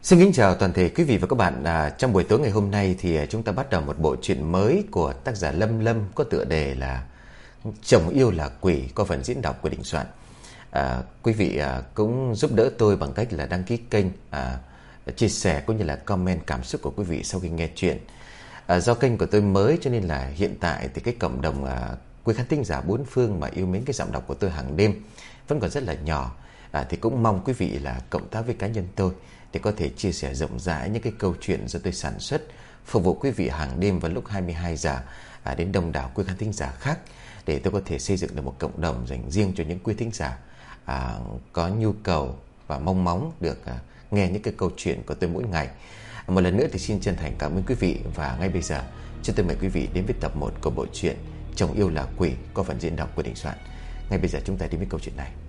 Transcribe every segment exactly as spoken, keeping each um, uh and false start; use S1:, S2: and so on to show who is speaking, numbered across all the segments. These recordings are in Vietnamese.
S1: Xin kính chào toàn thể quý vị và các bạn. À, trong buổi tối ngày hôm nay thì chúng ta bắt đầu một bộ truyện mới của tác giả Lâm Lâm có tựa đề là Chồng Yêu Là Quỷ, có phần diễn đọc của Đình Soạn. À, quý vị à, cũng giúp đỡ tôi bằng cách là đăng ký kênh, à, chia sẻ cũng như là comment cảm xúc của quý vị sau khi nghe chuyện. À, do kênh của tôi mới cho nên là hiện tại thì cái cộng đồng à, quý khán thính giả bốn phương mà yêu mến cái giọng đọc của tôi hàng đêm vẫn còn rất là nhỏ. À, thì cũng mong quý vị là cộng tác với cá nhân tôi để có thể chia sẻ rộng rãi những cái câu chuyện do tôi sản xuất, phục vụ quý vị hàng đêm vào lúc hai mươi hai giờ à, đến đông đảo quý khán thính giả khác, để tôi có thể xây dựng được một cộng đồng dành riêng cho những quý thính giả à, có nhu cầu và mong mong được à, nghe những cái câu chuyện của tôi mỗi ngày. Một lần nữa thì xin chân thành cảm ơn quý vị, và ngay bây giờ cho tôi mời quý vị đến với tập một của bộ truyện Chồng Yêu Là Quỷ, có phần diễn đọc của Đình Soạn. Ngay bây giờ chúng ta đến với câu chuyện này.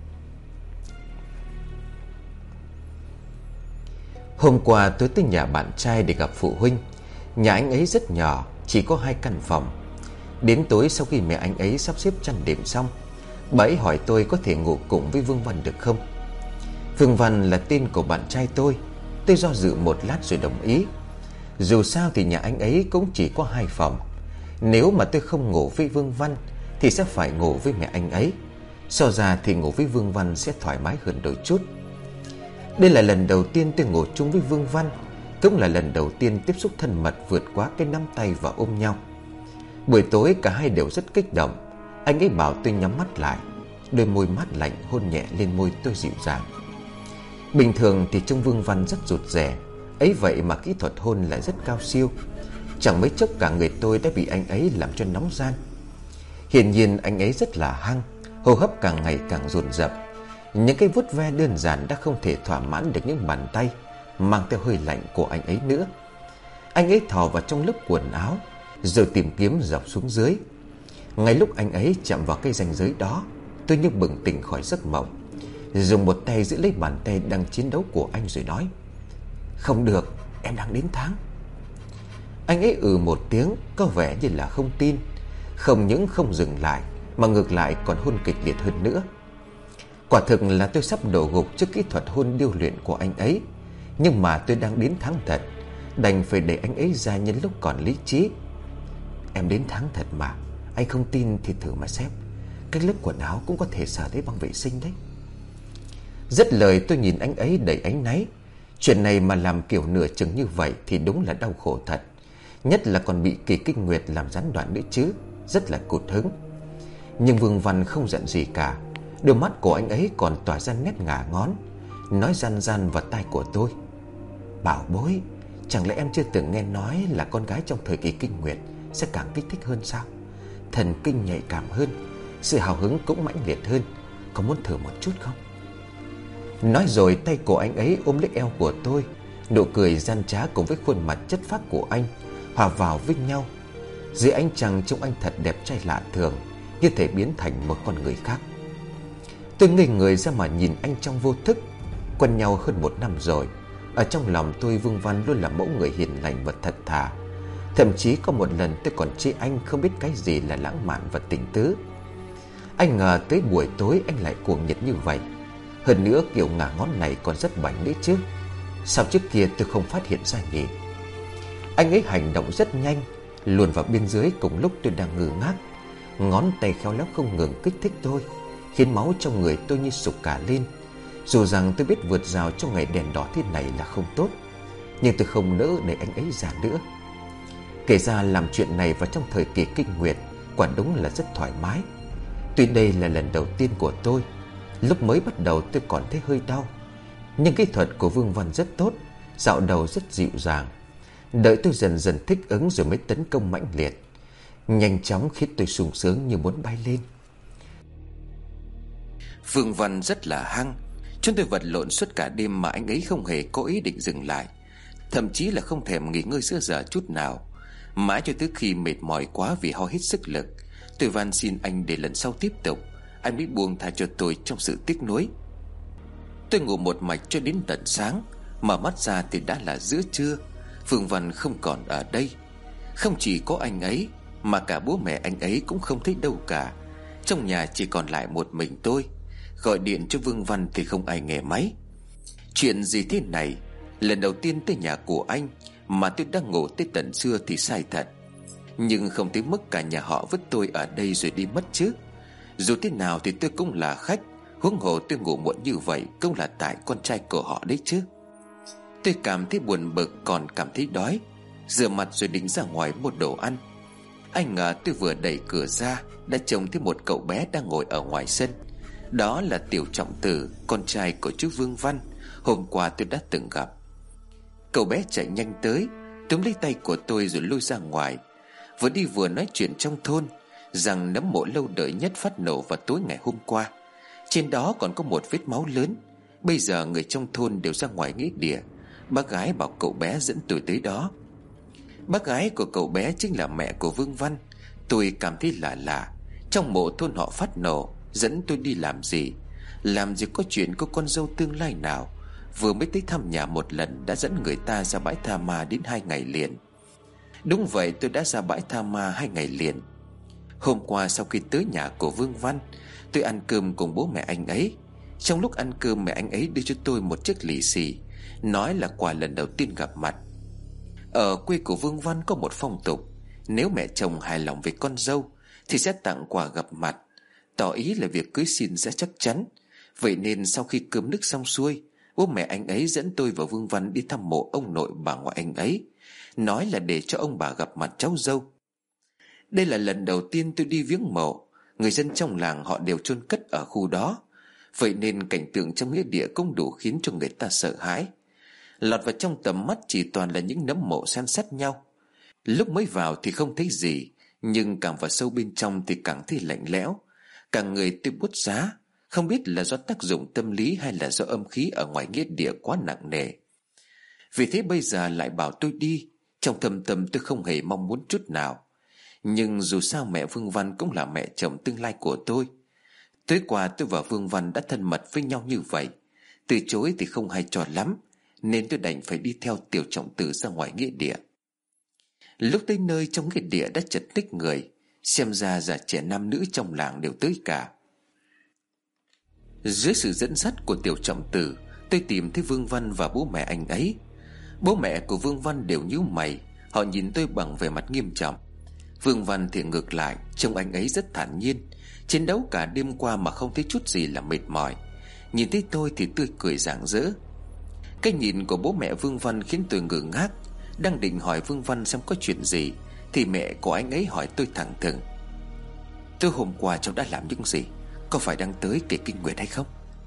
S1: Hôm qua tôi tới nhà bạn trai để gặp phụ huynh. Nhà anh ấy rất nhỏ, chỉ có hai căn phòng. Đến tối sau khi mẹ anh ấy sắp xếp chăn đệm xong, bà ấy hỏi tôi có thể ngủ cùng với Vương Văn được không. Vương Văn là tên của bạn trai tôi. Tôi do dự một lát rồi đồng ý. Dù sao thì nhà anh ấy cũng chỉ có hai phòng. Nếu mà tôi không ngủ với Vương Văn thì sẽ phải ngủ với mẹ anh ấy. So ra thì ngủ với Vương Văn sẽ thoải mái hơn đôi chút. Đây là lần đầu tiên tôi ngủ chung với Vương Văn, cũng là lần đầu tiên tiếp xúc thân mật vượt quá cái nắm tay và ôm nhau. Buổi tối cả hai đều rất kích động. Anh ấy bảo tôi nhắm mắt lại, đôi môi mát lạnh hôn nhẹ lên môi tôi dịu dàng. Bình thường thì trông Vương Văn rất rụt rè, ấy vậy mà kỹ thuật hôn lại rất cao siêu. Chẳng mấy chốc cả người tôi đã bị anh ấy làm cho nóng ran. Hiển nhiên anh ấy rất là hăng, hô hấp càng ngày càng dồn dập. Những cái vuốt ve đơn giản đã không thể thỏa mãn được những bàn tay mang theo hơi lạnh của anh ấy nữa. Anh ấy thò vào trong lớp quần áo rồi tìm kiếm dọc xuống dưới. Ngay lúc anh ấy chạm vào cái ranh giới đó, tôi như bừng tỉnh khỏi giấc mộng, dùng một tay giữ lấy bàn tay đang chiến đấu của anh rồi nói: "Không được, em đang đến tháng." Anh ấy ừ một tiếng, có vẻ như là không tin. Không những không dừng lại mà ngược lại còn hôn kịch liệt hơn nữa. Quả thực là tôi sắp đổ gục trước kỹ thuật hôn điêu luyện của anh ấy. Nhưng mà tôi đang đến tháng thật, đành phải để anh ấy ra nhân lúc còn lý trí. "Em đến tháng thật mà, anh không tin thì thử mà xem. Cái lớp quần áo cũng có thể xả thấy băng vệ sinh đấy." Dứt lời tôi nhìn anh ấy đầy áy náy. Chuyện này mà làm kiểu nửa chừng như vậy thì đúng là đau khổ thật. Nhất là còn bị kỳ kinh nguyệt làm gián đoạn nữa chứ, rất là cụt hứng. Nhưng Vương Văn không giận gì cả. Đôi mắt của anh ấy còn tỏa ra nét ngả ngón, nói ran ran vào tai của tôi: "Bảo bối, chẳng lẽ em chưa từng nghe nói là con gái trong thời kỳ kinh nguyệt sẽ càng kích thích hơn sao? Thần kinh nhạy cảm hơn, sự hào hứng cũng mãnh liệt hơn. Có muốn thử một chút không?" Nói rồi tay của anh ấy ôm lấy eo của tôi. Nụ cười gian trá cùng với khuôn mặt chất phác của anh hòa vào với nhau. Dưới ánh trăng trông anh thật đẹp trai lạ thường, như thể biến thành một con người khác. Tôi ngây người ra mà nhìn anh trong vô thức. Quen nhau hơn một năm rồi, ở trong lòng tôi Vương Văn luôn là mẫu người hiền lành và thật thà. Thậm chí có một lần tôi còn chê anh không biết cái gì là lãng mạn và tình tứ. Anh ngờ tới buổi tối anh lại cuồng nhiệt như vậy. Hơn nữa kiểu ngả ngón này còn rất bảnh nữa chứ. Sao trước kia tôi không phát hiện ra nhỉ? Anh ấy hành động rất nhanh, luồn vào bên dưới cùng lúc tôi đang ngơ ngác. Ngón tay khéo léo không ngừng kích thích tôi, khiến máu trong người tôi như sục cả lên. Dù rằng tôi biết vượt rào trong ngày đèn đỏ thế này là không tốt, nhưng tôi không nỡ để anh ấy ra nữa. Kể ra làm chuyện này vào trong thời kỳ kinh nguyệt quả đúng là rất thoải mái. Tuy đây là lần đầu tiên của tôi, lúc mới bắt đầu tôi còn thấy hơi đau, nhưng kỹ thuật của Vương Văn rất tốt, dạo đầu rất dịu dàng. Đợi tôi dần dần thích ứng rồi mới tấn công mãnh liệt, nhanh chóng khiến tôi sung sướng như muốn bay lên. Vương Văn rất là hăng. Chúng tôi vật lộn suốt cả đêm mà anh ấy không hề có ý định dừng lại, thậm chí là không thèm nghỉ ngơi giữa giờ chút nào. Mãi cho tới khi mệt mỏi quá vì ho hết sức lực, tôi van xin anh để lần sau tiếp tục, anh mới buông tha cho tôi trong sự tiếc nuối. Tôi ngủ một mạch cho đến tận sáng. Mở mắt ra thì đã là giữa trưa. Vương Văn không còn ở đây. Không chỉ có anh ấy mà cả bố mẹ anh ấy cũng không thấy đâu cả. Trong nhà chỉ còn lại một mình tôi. Gọi điện cho Vương Văn thì không ai nghe máy. Chuyện gì thế này? Lần đầu tiên tới nhà của anh mà tôi đang ngủ tới tận trưa thì sai thật. Nhưng không tới mức cả nhà họ vứt tôi ở đây rồi đi mất chứ. Dù thế nào thì tôi cũng là khách, huống hồ tôi ngủ muộn như vậy cũng là tại con trai của họ đấy chứ. Tôi cảm thấy buồn bực còn cảm thấy đói. Rửa mặt rồi định ra ngoài mua đồ ăn. Anh ngờ tôi vừa đẩy cửa ra đã trông thấy một cậu bé đang ngồi ở ngoài sân. Đó là Tiểu Trọng Tử, con trai của chú Vương Văn hôm qua tôi đã từng gặp. Cậu bé chạy nhanh tới, túm lấy tay của tôi rồi lôi ra ngoài. Vừa đi vừa nói chuyện trong thôn rằng nấm mộ lâu đời nhất phát nổ vào tối ngày hôm qua. Trên đó còn có một vết máu lớn. Bây giờ người trong thôn đều ra ngoài nghĩa địa. Bác gái bảo cậu bé dẫn tôi tới đó. Bác gái của cậu bé chính là mẹ của Vương Văn. Tôi cảm thấy lạ lạ. Trong mộ thôn họ phát nổ, dẫn tôi đi làm gì? Làm gì có chuyện có con dâu tương lai nào vừa mới tới thăm nhà một lần đã dẫn người ta ra bãi tha ma đến hai ngày liền. Đúng vậy, tôi đã ra bãi tha ma hai ngày liền. Hôm qua sau khi tới nhà của Vương Văn, tôi ăn cơm cùng bố mẹ anh ấy. Trong lúc ăn cơm, mẹ anh ấy đưa cho tôi một chiếc lì xì, nói là quà lần đầu tiên gặp mặt. Ở quê của Vương Văn có một phong tục, nếu mẹ chồng hài lòng với con dâu thì sẽ tặng quà gặp mặt, tỏ ý là việc cưới xin sẽ chắc chắn. Vậy nên sau khi cơm nước xong xuôi, bố mẹ anh ấy dẫn tôi và Vương Văn đi thăm mộ ông nội bà ngoại anh ấy, nói là để cho ông bà gặp mặt cháu dâu. Đây là lần đầu tiên tôi đi viếng mộ. Người dân trong làng họ đều chôn cất ở khu đó, vậy nên cảnh tượng trong nghĩa địa cũng đủ khiến cho người ta sợ hãi. Lọt vào trong tầm mắt chỉ toàn là những nấm mộ san sát nhau. Lúc mới vào thì không thấy gì, nhưng càng vào sâu bên trong thì càng thấy lạnh lẽo. Cả người tôi buốt giá, không biết là do tác dụng tâm lý hay là do âm khí ở ngoài nghĩa địa quá nặng nề. Vì thế bây giờ lại bảo tôi đi, trong thâm tâm tôi không hề mong muốn chút nào. Nhưng dù sao mẹ Vương Văn cũng là mẹ chồng tương lai của tôi. Tối qua tôi và Vương Văn đã thân mật với nhau như vậy, từ chối thì không hay cho lắm, nên tôi đành phải đi theo Tiểu Trọng Tử ra ngoài nghĩa địa. Lúc tới nơi, trong nghĩa địa đã chật ních người. Xem ra già trẻ nam nữ trong làng đều tới cả. Dưới sự dẫn dắt của Tiểu Trọng Tử, tôi tìm thấy Vương Văn và bố mẹ anh ấy. Bố mẹ của Vương Văn đều nhíu mày, họ nhìn tôi bằng vẻ mặt nghiêm trọng. Vương Văn thì ngược lại, trông anh ấy rất thản nhiên, chiến đấu cả đêm qua mà không thấy chút gì là mệt mỏi. Nhìn thấy tôi thì tươi cười rạng rỡ. Cái nhìn của bố mẹ Vương Văn khiến tôi ngơ ngác. Đang định hỏi Vương Văn xem có chuyện gì thì mẹ của anh ấy hỏi tôi thẳng thừng: "Tôi hôm qua cháu đã làm những gì? Có phải đang tới kể kinh nguyệt hay không?"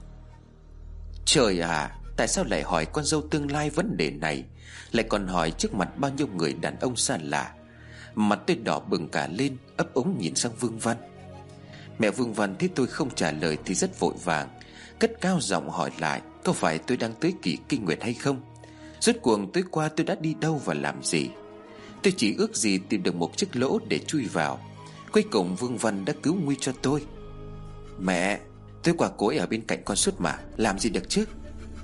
S1: Trời à, tại sao lại hỏi con dâu tương lai vấn đề này, lại còn hỏi trước mặt bao nhiêu người đàn ông xa lạ? Mặt tôi đỏ bừng cả lên, ấp úng nhìn sang Vương Văn. Mẹ Vương Văn thấy tôi không trả lời thì rất vội vàng, cất cao giọng hỏi lại có phải tôi đang tới kỳ kinh nguyệt hay không. Rốt cuộc tối qua tôi đã đi đâu và làm gì? Tôi chỉ ước gì tìm được một chiếc lỗ để chui vào. Cuối cùng Vương Văn đã cứu nguy cho tôi. "Mẹ, tối qua cô ấy ở bên cạnh con suốt mà, làm gì được chứ?"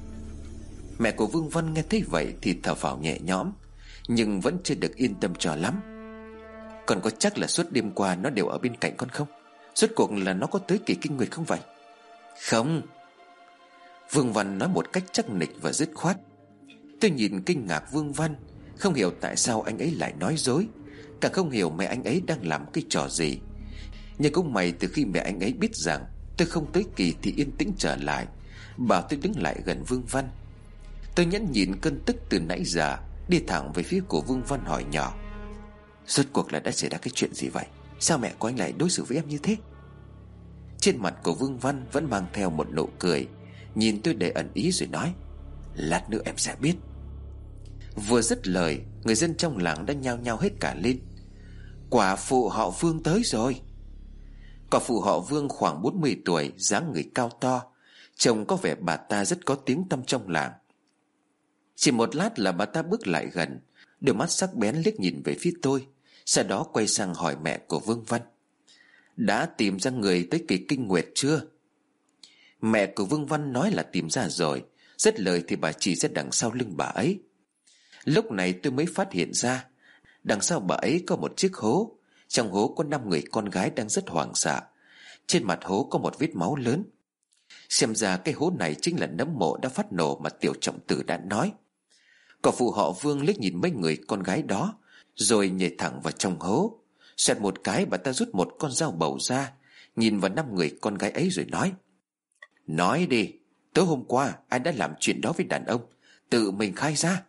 S1: Mẹ của Vương Văn nghe thấy vậy thì thở phào nhẹ nhõm, nhưng vẫn chưa được yên tâm cho lắm. "Con có chắc là suốt đêm qua nó đều ở bên cạnh con không? Rốt cuộc là nó có tới kỳ kinh nguyệt không vậy?" "Không." Vương Văn nói một cách chắc nịch và dứt khoát. Tôi nhìn kinh ngạc Vương Văn, không hiểu tại sao anh ấy lại nói dối, càng không hiểu mẹ anh ấy đang làm cái trò gì. Nhưng cũng may từ khi mẹ anh ấy biết rằng tôi không tới kỳ thì yên tĩnh trở lại, bảo tôi đứng lại gần Vương Văn. Tôi nhẫn nhịn cơn tức từ nãy giờ, đi thẳng về phía của Vương Văn hỏi nhỏ: "Rốt cuộc là đã xảy ra cái chuyện gì vậy? Sao mẹ của anh lại đối xử với em như thế?" Trên mặt của Vương Văn vẫn mang theo một nụ cười, nhìn tôi đầy ẩn ý rồi nói: "Lát nữa em sẽ biết." Vừa dứt lời, người dân trong làng đã nhao nhao hết cả lên: "Quả phụ họ Vương tới rồi." Quả phụ họ Vương khoảng bốn mươi tuổi, dáng người cao to, trông có vẻ bà ta rất có tiếng tăm trong làng. Chỉ một lát là bà ta bước lại gần, đôi mắt sắc bén liếc nhìn về phía tôi, sau đó quay sang hỏi mẹ của Vương Văn: "Đã tìm ra người tới kỳ kinh nguyệt chưa?" Mẹ của Vương Văn nói là tìm ra rồi, dứt lời thì bà chỉ ra đằng sau lưng bà ấy. Lúc này tôi mới phát hiện ra, đằng sau bà ấy có một chiếc hố. Trong hố có năm người con gái đang rất hoảng sợ. Trên mặt hố có một vết máu lớn. Xem ra cái hố này chính là nấm mộ đã phát nổ mà Tiểu Trọng Tử đã nói. Cậu phụ họ Vương liếc nhìn mấy người con gái đó, rồi nhảy thẳng vào trong hố. Xoẹt một cái, bà ta rút một con dao bầu ra, nhìn vào năm người con gái ấy rồi nói: Nói đi, tối hôm qua ai đã làm chuyện đó với đàn ông? Tự mình khai ra.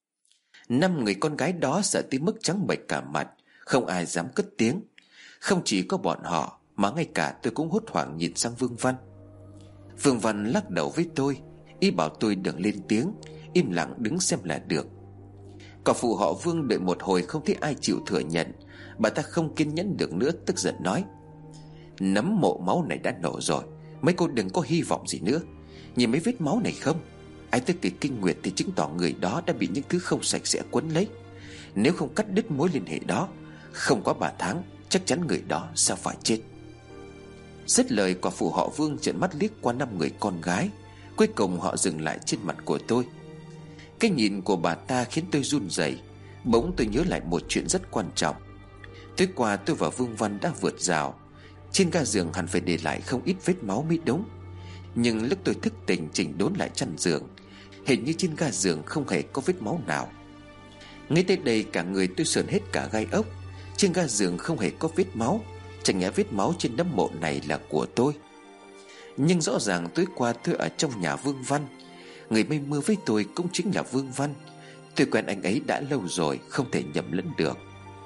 S1: Năm người con gái đó sợ tới mức trắng bệch cả mặt, không ai dám cất tiếng. Không chỉ có bọn họ, mà ngay cả tôi cũng hốt hoảng nhìn sang Vương Văn. Vương Văn lắc đầu với tôi, ý bảo tôi đừng lên tiếng, im lặng đứng xem là được. Cậu phụ họ Vương đợi một hồi không thấy ai chịu thừa nhận. Bà ta không kiên nhẫn được nữa, tức giận nói: Nấm mộ máu này đã nổ rồi, mấy cô đừng có hy vọng gì nữa. Nhìn mấy vết máu này không? Ai tới kỳ kinh nguyệt thì chứng tỏ người đó đã bị những thứ không sạch sẽ quấn lấy. Nếu không cắt đứt mối liên hệ đó, không quá ba tháng chắc chắn người đó sẽ phải chết. Dứt lời, quả phụ họ Vương trợn mắt liếc qua năm người con gái. Cuối cùng họ dừng lại trên mặt của tôi. Cái nhìn của bà ta khiến tôi run rẩy. Bỗng tôi nhớ lại một chuyện rất quan trọng. Tối qua tôi và Vương Văn đã vượt rào. Trên ga giường hẳn phải để lại không ít vết máu mới đúng. Nhưng lúc tôi thức tỉnh chỉnh đốn lại chăn giường, hình như trên ga giường không hề có vết máu nào. Ngay tới đây cả người tôi sởn hết cả gai ốc. Trên ga giường không hề có vết máu, chẳng nhẽ vết máu trên nấm mộ này là của tôi? Nhưng rõ ràng tối qua tôi ở trong nhà Vương Văn. Người mây mưa với tôi cũng chính là Vương Văn. Tôi quen anh ấy đã lâu rồi, không thể nhầm lẫn được.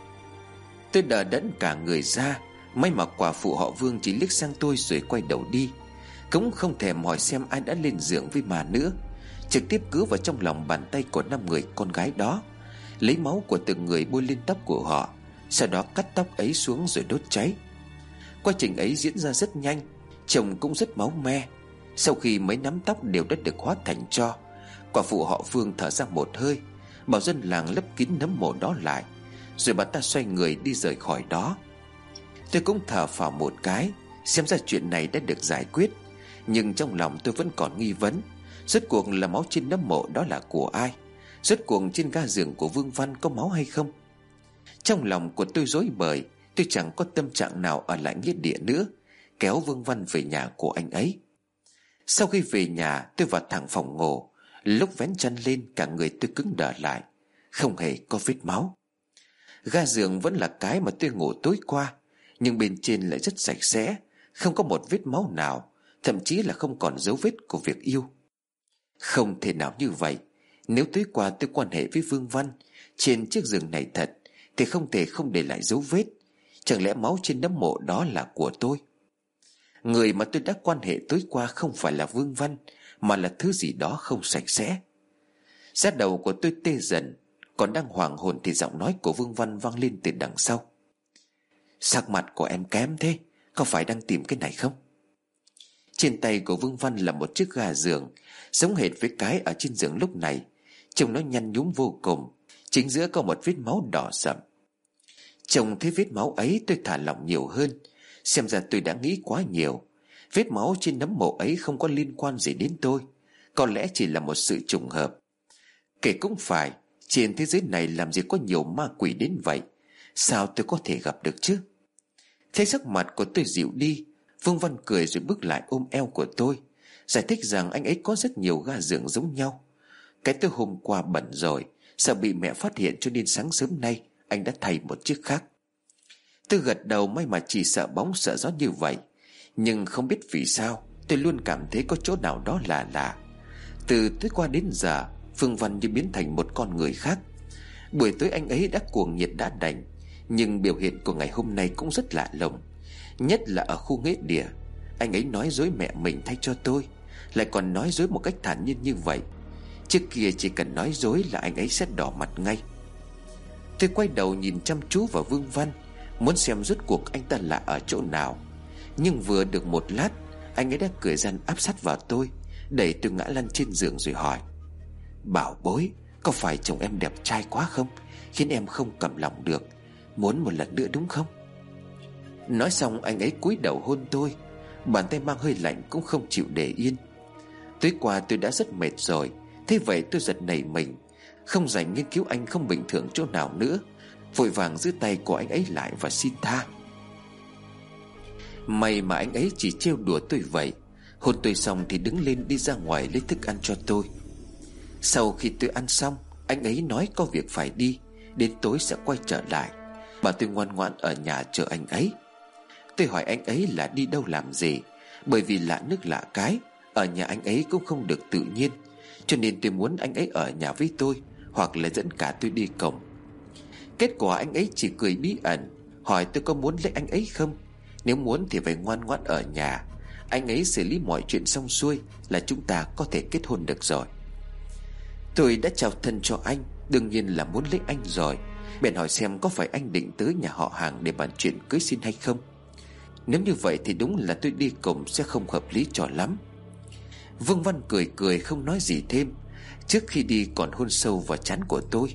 S1: Tôi đờ đẫn cả người ra. May mà quả phụ họ Vương chỉ liếc sang tôi rồi quay đầu đi, cũng không thèm hỏi xem ai đã lên giường với mà nữa. Trực tiếp cứ vào trong lòng bàn tay của năm người con gái đó, lấy máu của từng người bôi lên tóc của họ, sau đó cắt tóc ấy xuống rồi đốt cháy. Quá trình ấy diễn ra rất nhanh, trông cũng rất máu me. Sau khi mấy nắm tóc đều đã được hóa thành tro, quả phụ họ Vương thở ra một hơi, bảo dân làng lấp kín nấm mộ đó lại, rồi bà ta xoay người đi rời khỏi đó. Tôi cũng thở phào một cái, xem ra chuyện này đã được giải quyết. Nhưng trong lòng tôi vẫn còn nghi vấn. Rốt cuộc là máu trên nấm mộ đó là của ai? Rốt cuộc trên ga giường của Vương Văn có máu hay không? Trong lòng của tôi rối bời. Tôi chẳng có tâm trạng nào ở lại nghĩa địa nữa, kéo Vương Văn về nhà của anh ấy. Sau khi về nhà, tôi vào thẳng phòng ngủ. Lúc vén chăn lên, cả người tôi cứng đờ lại. Không hề có vết máu. Ga giường vẫn là cái mà tôi ngủ tối qua, nhưng bên trên lại rất sạch sẽ, không có một vết máu nào, thậm chí là không còn dấu vết của việc yêu. Không thể nào như vậy. Nếu tối qua tôi quan hệ với Vương Văn trên chiếc giường này thật, thì không thể không để lại dấu vết. Chẳng lẽ máu trên nấm mộ đó là của tôi? Người mà tôi đã quan hệ tối qua không phải là Vương Văn, mà là thứ gì đó không sạch sẽ. Da đầu của tôi tê dần. Còn đang hoảng hồn thì giọng nói của Vương Văn vang lên từ đằng sau: Sắc mặt của em kém thế, có phải đang tìm cái này không? Trên tay của Vương Văn là một chiếc ga giường, giống hệt với cái ở trên giường lúc này. Trông nó nhăn nhúm vô cùng. Chính giữa có một vết máu đỏ sậm. Trông thấy vết máu ấy, tôi thả lỏng nhiều hơn. Xem ra tôi đã nghĩ quá nhiều. Vết máu trên nấm mộ ấy không có liên quan gì đến tôi, có lẽ chỉ là một sự trùng hợp. Kể cũng phải, trên thế giới này làm gì có nhiều ma quỷ đến vậy. Sao tôi có thể gặp được chứ? Thấy sắc mặt của tôi dịu đi, Vương Văn cười rồi bước lại ôm eo của tôi, giải thích rằng anh ấy có rất nhiều ga giường giống nhau. Cái tôi hôm qua bận rồi, sợ bị mẹ phát hiện, cho nên sáng sớm nay anh đã thay một chiếc khác. Tôi gật đầu, may mà chỉ sợ bóng sợ gió như vậy. Nhưng không biết vì sao tôi luôn cảm thấy có chỗ nào đó lạ lạ. Từ tối qua đến giờ, Vương Văn như biến thành một con người khác. Buổi tối anh ấy đã cuồng nhiệt đã đành, nhưng biểu hiện của ngày hôm nay cũng rất lạ lùng. Nhất là ở khu nghĩa địa, anh ấy nói dối mẹ mình thay cho tôi, lại còn nói dối một cách thản nhiên như vậy. Trước kia chỉ cần nói dối là anh ấy sẽ đỏ mặt ngay. Tôi quay đầu nhìn chăm chú vào Vương Văn, muốn xem rốt cuộc anh ta lạ ở chỗ nào. Nhưng vừa được một lát, anh ấy đã cười gian áp sát vào tôi, đẩy tôi ngã lăn trên giường rồi hỏi: Bảo bối, có phải chồng em đẹp trai quá không, khiến em không cầm lòng được, muốn một lần nữa đúng không? Nói xong anh ấy cúi đầu hôn tôi, bàn tay mang hơi lạnh cũng không chịu để yên. Tối qua tôi đã rất mệt rồi, thế vậy tôi giật nảy mình, không dành nghiên cứu anh không bình thường chỗ nào nữa, vội vàng giữ tay của anh ấy lại và xin tha. May mà anh ấy chỉ trêu đùa tôi vậy. Hôn tôi xong thì đứng lên đi ra ngoài lấy thức ăn cho tôi. Sau khi tôi ăn xong,
S2: Anh ấy nói có việc phải đi, đến tối sẽ quay trở lại. Bảo tôi ngoan ngoãn ở nhà chờ anh ấy. Tôi hỏi anh ấy là đi đâu làm gì, bởi vì lạ nước lạ cái, ở nhà anh ấy cũng không được tự nhiên, cho nên tôi muốn anh ấy ở nhà với tôi, hoặc là dẫn cả tôi đi cổng. Kết quả anh ấy chỉ cười bí ẩn, hỏi tôi có muốn lấy anh ấy không. Nếu muốn thì phải ngoan ngoãn ở nhà, anh ấy xử lý mọi chuyện xong xuôi là chúng ta có thể kết hôn được rồi. Tôi đã chào thân cho anh, đương nhiên là muốn lấy anh rồi. Bèn hỏi xem có phải anh định tới nhà họ hàng để bàn chuyện cưới xin hay không. Nếu như vậy thì đúng là tôi đi cùng sẽ không hợp lý cho lắm. Vương Văn cười cười không nói gì thêm, trước khi đi còn hôn sâu vào trán của tôi.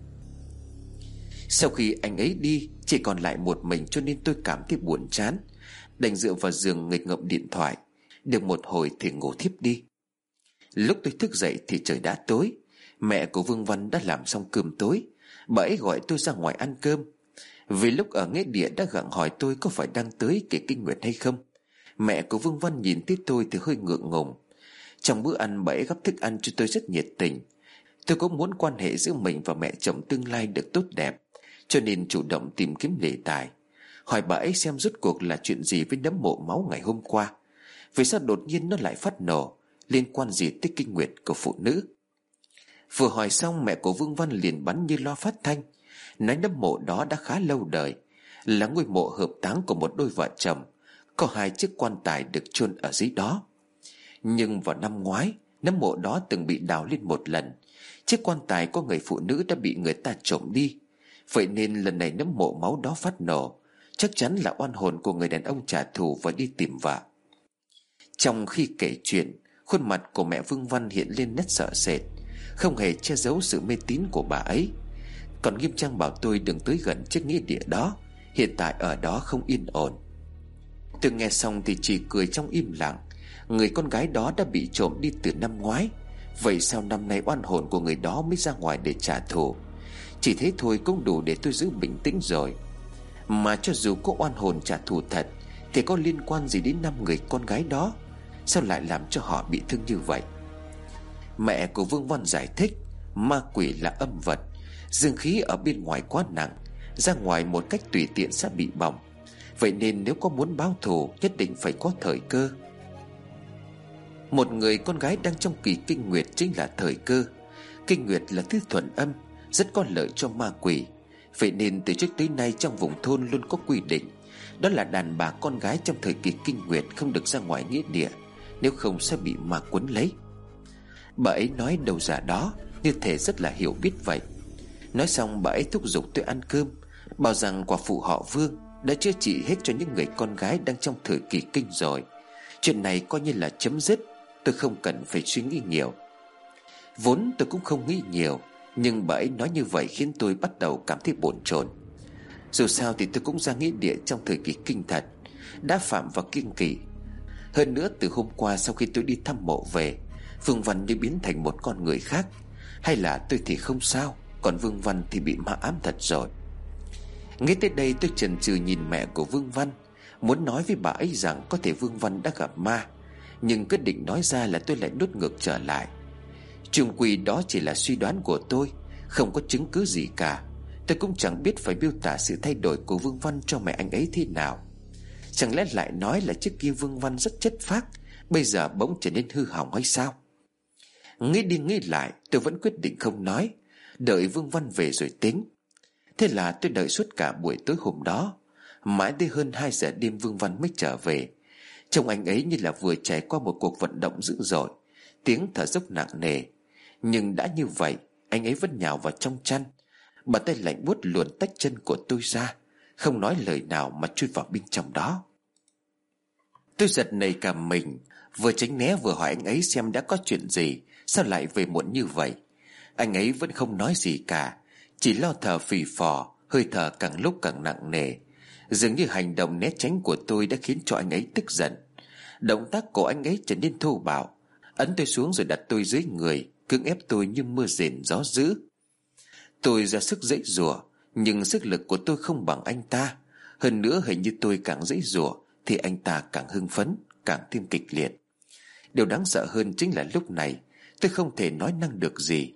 S2: Sau khi anh ấy đi, chỉ còn lại một mình, cho nên tôi cảm thấy buồn chán, đành dựa vào giường nghịch ngợm điện thoại. Được một hồi thì ngủ thiếp đi. Lúc tôi thức dậy thì trời đã tối. Mẹ của Vương Văn đã làm xong cơm tối. Bà ấy gọi tôi ra ngoài ăn cơm. Vì lúc ở nghĩa địa đã gặng hỏi tôi có phải đang tới kể kinh nguyệt hay không. Mẹ của Vương Văn nhìn thấy tôi thì hơi ngượng ngùng. Trong bữa ăn bà ấy gắp thức ăn cho tôi rất nhiệt tình. Tôi cũng muốn quan hệ giữa mình và mẹ chồng tương lai được tốt đẹp, cho nên chủ động tìm kiếm đề tài, hỏi bà ấy xem rốt cuộc là chuyện gì với nấm mộ máu ngày hôm qua. Vì sao đột nhiên nó lại phát nổ, liên quan gì tới kinh nguyệt của phụ nữ. Vừa hỏi xong, mẹ của Vương Văn liền bắn như loa phát thanh, nói nấm mộ đó đã khá lâu đời, là ngôi mộ hợp táng của một đôi vợ chồng, có hai chiếc quan tài được chôn ở dưới đó. Nhưng vào năm ngoái, nấm mộ đó từng bị đào lên một lần. Chiếc quan tài có người phụ nữ đã bị người ta trộm đi. Vậy nên lần này nấm mộ máu đó phát nổ, chắc chắn là oan hồn của người đàn ông trả thù và đi tìm vợ. Trong khi kể chuyện, khuôn mặt của mẹ Vương Văn hiện lên nét sợ sệt, không hề che giấu sự mê tín của bà ấy. Còn nghiêm trang bảo tôi đừng tới gần chiếc nghĩa địa đó, hiện tại ở đó không yên ổn. Tôi nghe xong thì chỉ cười trong im lặng. Người con gái đó đã bị trộm đi từ năm ngoái, vậy sao năm nay oan hồn của người đó mới ra ngoài để trả thù? Chỉ thế thôi cũng đủ để tôi giữ bình tĩnh rồi. Mà cho dù có oan hồn trả thù thật thì có liên quan gì đến năm người con gái đó? Sao lại làm cho họ bị thương như vậy? Mẹ của Vương Văn giải thích, ma quỷ là âm vật, dương khí ở bên ngoài quá nặng, ra ngoài một cách tùy tiện sẽ bị bỏng. Vậy nên nếu có muốn báo thù, nhất định phải có thời cơ. Một người con gái đang trong kỳ kinh nguyệt chính là thời cơ. Kinh nguyệt là thứ thuần âm, rất có lợi cho ma quỷ. Vậy nên từ trước tới nay trong vùng thôn luôn có quy định, đó là đàn bà con gái trong thời kỳ kinh nguyệt không được ra ngoài nghĩa địa, nếu không sẽ bị ma quấn lấy. Bà ấy nói đâu ra đó, như thể rất là hiểu biết vậy. Nói xong bà ấy thúc giục tôi ăn cơm, bảo rằng quả phụ họ Vương đã chữa trị hết cho những người con gái đang trong thời kỳ kinh rồi. Chuyện này coi như là chấm dứt, tôi không cần phải suy nghĩ nhiều. Vốn tôi cũng không nghĩ nhiều, nhưng bà ấy nói như vậy khiến tôi bắt đầu cảm thấy bồn chồn. Dù sao thì tôi cũng ra nghĩa địa trong thời kỳ kinh thật, đã phạm vào kiêng kỵ. Hơn nữa từ hôm qua sau khi tôi đi thăm mộ về, Vương Văn như biến thành một con người khác. Hay là tôi thì không sao, còn Vương Văn thì bị ma ám thật rồi. Nghĩ tới đây tôi chần chừ nhìn mẹ của Vương Văn, muốn nói với bà ấy rằng có thể Vương Văn đã gặp ma, nhưng quyết định nói ra là tôi lại đốt ngược trở lại. Chung quy đó chỉ là suy đoán của tôi, không có chứng cứ gì cả. Tôi cũng chẳng biết phải miêu tả sự thay đổi của Vương Văn cho mẹ anh ấy thế nào. Chẳng lẽ lại nói là trước kia Vương Văn rất chất phác, bây giờ bỗng trở nên hư hỏng hay sao? Nghĩ đi nghĩ lại, tôi vẫn quyết định không nói, đợi Vương Văn về rồi tính. Thế là tôi đợi suốt cả buổi tối hôm đó, mãi tới hơn hai giờ đêm Vương Văn mới trở về. Trông anh ấy như là vừa trải qua một cuộc vận động dữ dội, tiếng thở dốc nặng nề. Nhưng đã như vậy, anh ấy vẫn nhào vào trong chăn, bàn tay lạnh buốt luồn tách chân của tôi ra, không nói lời nào mà chui vào bên trong đó. Tôi giật nảy cả mình, vừa tránh né vừa hỏi anh ấy xem đã có chuyện gì, sao lại về muộn như vậy. Anh ấy vẫn không nói gì cả, chỉ lo thở phì phò, hơi thở càng lúc càng nặng nề. Dường như hành động né tránh của tôi đã khiến cho anh ấy tức giận. Động tác của anh ấy trở nên thô bạo, ấn tôi xuống rồi đặt tôi dưới người, cưỡng ép tôi như mưa rền gió dữ. Tôi ra sức giãy giụa, nhưng sức lực của tôi không bằng anh ta. Hơn nữa hình như tôi càng giãy giụa thì anh ta càng hưng phấn, càng thêm kịch liệt. Điều đáng sợ hơn chính là lúc này tôi không thể nói năng được gì.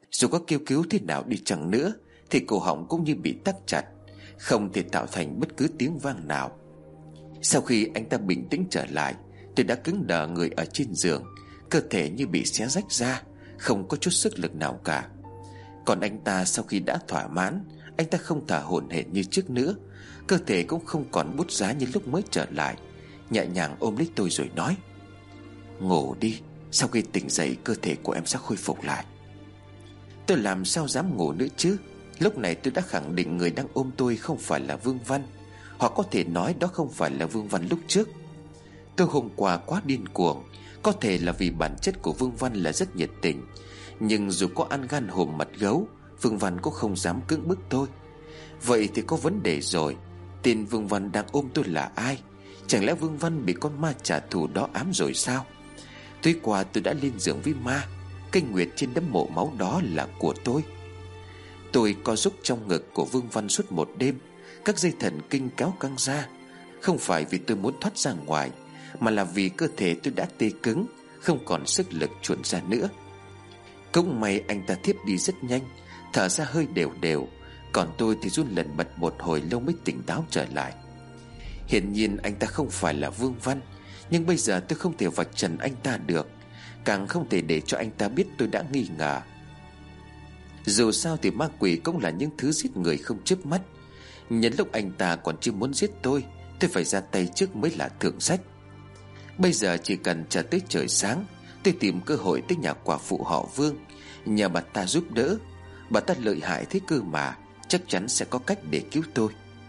S2: Dù có kêu cứu thế nào đi chăng nữa thì cổ họng cũng như bị tắc chặt, không thể tạo thành bất cứ tiếng vang nào. Sau khi anh ta bình tĩnh trở lại, tôi đã cứng đờ người ở trên giường, cơ thể như bị xé rách ra, không có chút sức lực nào cả. Còn anh ta sau khi đã thỏa mãn, anh ta không thở hổn hển như trước nữa, cơ thể cũng không còn bút giá như lúc mới trở lại. Nhẹ nhàng ôm lấy tôi rồi nói: "Ngủ đi, sau khi tỉnh dậy cơ thể của em sẽ khôi phục lại." Tôi làm sao dám ngủ nữa chứ. Lúc này tôi đã khẳng định người đang ôm tôi không phải là Vương Văn, hoặc có thể nói đó không phải là Vương Văn lúc trước. Tôi hôm qua quá điên cuồng, có thể là vì bản chất của Vương Văn là rất nhiệt tình, nhưng dù có ăn gan hùm mật gấu, Vương Văn cũng không dám cưỡng bức tôi. Vậy thì có vấn đề rồi. Tên Vương Văn đang ôm tôi là ai? Chẳng lẽ Vương Văn bị con ma trả thù đó ám rồi sao? Tối qua tôi đã lên giường với ma, cây nguyệt trên đấm mộ máu đó là của tôi. Tôi co rúm trong ngực của Vương Văn suốt một đêm, các dây thần kinh kéo căng ra. Không phải vì tôi muốn thoát ra ngoài, mà là vì cơ thể tôi đã tê cứng, không còn sức lực chuồn ra nữa. Cũng may anh ta thiếp đi rất nhanh, thở ra hơi đều đều, còn tôi thì run lẩn bật một hồi lâu mới tỉnh táo trở lại. Hiển nhiên anh ta không phải là Vương Văn, nhưng bây giờ tôi không thể vạch trần anh ta được, càng không thể để cho anh ta biết tôi đã nghi ngờ. Dù sao thì ma quỷ cũng là những thứ giết người không chớp mắt. Nhân lúc anh ta còn chưa muốn giết tôi, tôi phải ra tay trước mới là thượng sách. Bây giờ chỉ cần chờ tới trời sáng, tôi tìm cơ hội tới nhà quả phụ họ Vương, nhờ bà ta giúp đỡ. Bà ta lợi hại thế cơ mà, chắc chắn sẽ có cách để cứu tôi.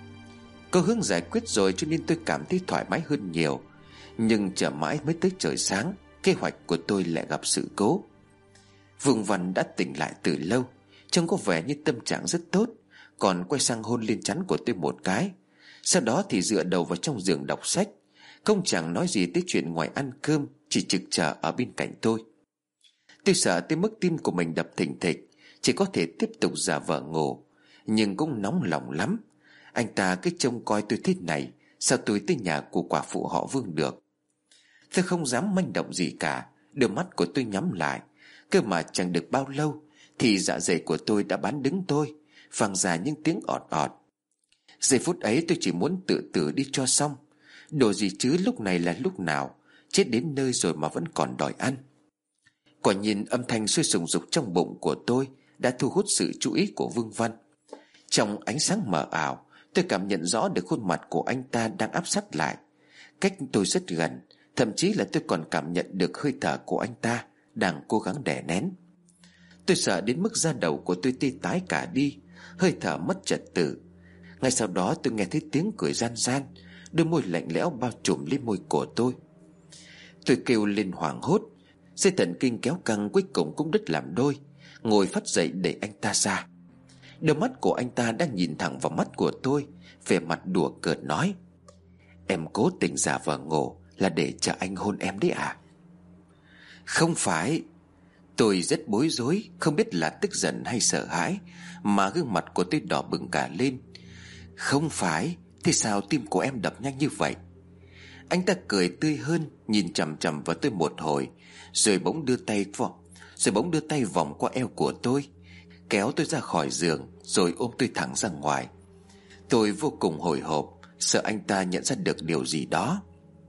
S2: Có hướng giải quyết rồi cho nên tôi cảm thấy thoải mái hơn nhiều. Nhưng chờ mãi mới tới trời sáng, kế hoạch của tôi lại gặp sự cố. Vương Văn đã tỉnh lại từ lâu, trông có vẻ như tâm trạng rất tốt, còn quay sang hôn lên trán của tôi một cái. Sau đó thì dựa đầu vào trong giường đọc sách, không chẳng nói gì tới chuyện ngoài ăn cơm, chỉ trực chờ ở bên cạnh tôi. Tôi sợ tới mức tim của mình đập thình thịch, chỉ có thể tiếp tục giả vờ ngủ, nhưng cũng nóng lòng lắm. Anh ta cứ trông coi tôi thế này, sao tôi tới nhà của quả phụ họ Vương được? Tôi không dám manh động gì cả, đôi mắt của tôi nhắm lại. Cơ mà chẳng được bao lâu thì dạ dày của tôi đã bán đứng tôi, vang ra những tiếng ọt ọt. Giây phút ấy tôi chỉ muốn tự tử đi cho xong. Đồ gì chứ, lúc này là lúc nào, chết đến nơi rồi mà vẫn còn đòi ăn. Quả nhiên âm thanh sôi sùng sục trong bụng của tôi đã thu hút sự chú ý của Vương Văn. Trong ánh sáng mờ ảo, tôi cảm nhận rõ được khuôn mặt của anh ta đang áp sát lại. Cách tôi rất gần, thậm chí là tôi còn cảm nhận được hơi thở của anh ta đang cố gắng đè nén. Tôi sợ đến mức da đầu của tôi tê tái cả đi, hơi thở mất trật tự. Ngay sau đó tôi nghe thấy tiếng cười gian gian, đôi môi lạnh lẽo bao trùm lên môi của tôi. Tôi kêu lên hoảng hốt, dây thần kinh kéo căng cuối cùng cũng đứt làm đôi, ngồi phát dậy đẩy anh ta ra. Đôi mắt của anh ta đang nhìn thẳng vào mắt của tôi, vẻ mặt đùa cợt nói: "Em cố tình giả vờ ngủ là để chờ anh hôn em đấy à?" Không phải. Tôi rất bối rối, không biết là tức giận hay sợ hãi, mà gương mặt của tôi đỏ bừng cả lên. Không phải, thì sao tim của em đập nhanh như vậy? Anh ta cười tươi hơn, nhìn chằm chằm vào tôi một hồi, Rồi bỗng đưa tay vòng Rồi bỗng đưa tay vòng qua eo của tôi, kéo tôi ra khỏi giường, rồi ôm tôi thẳng ra ngoài. Tôi vô cùng hồi hộp, sợ anh ta nhận ra được điều gì đó.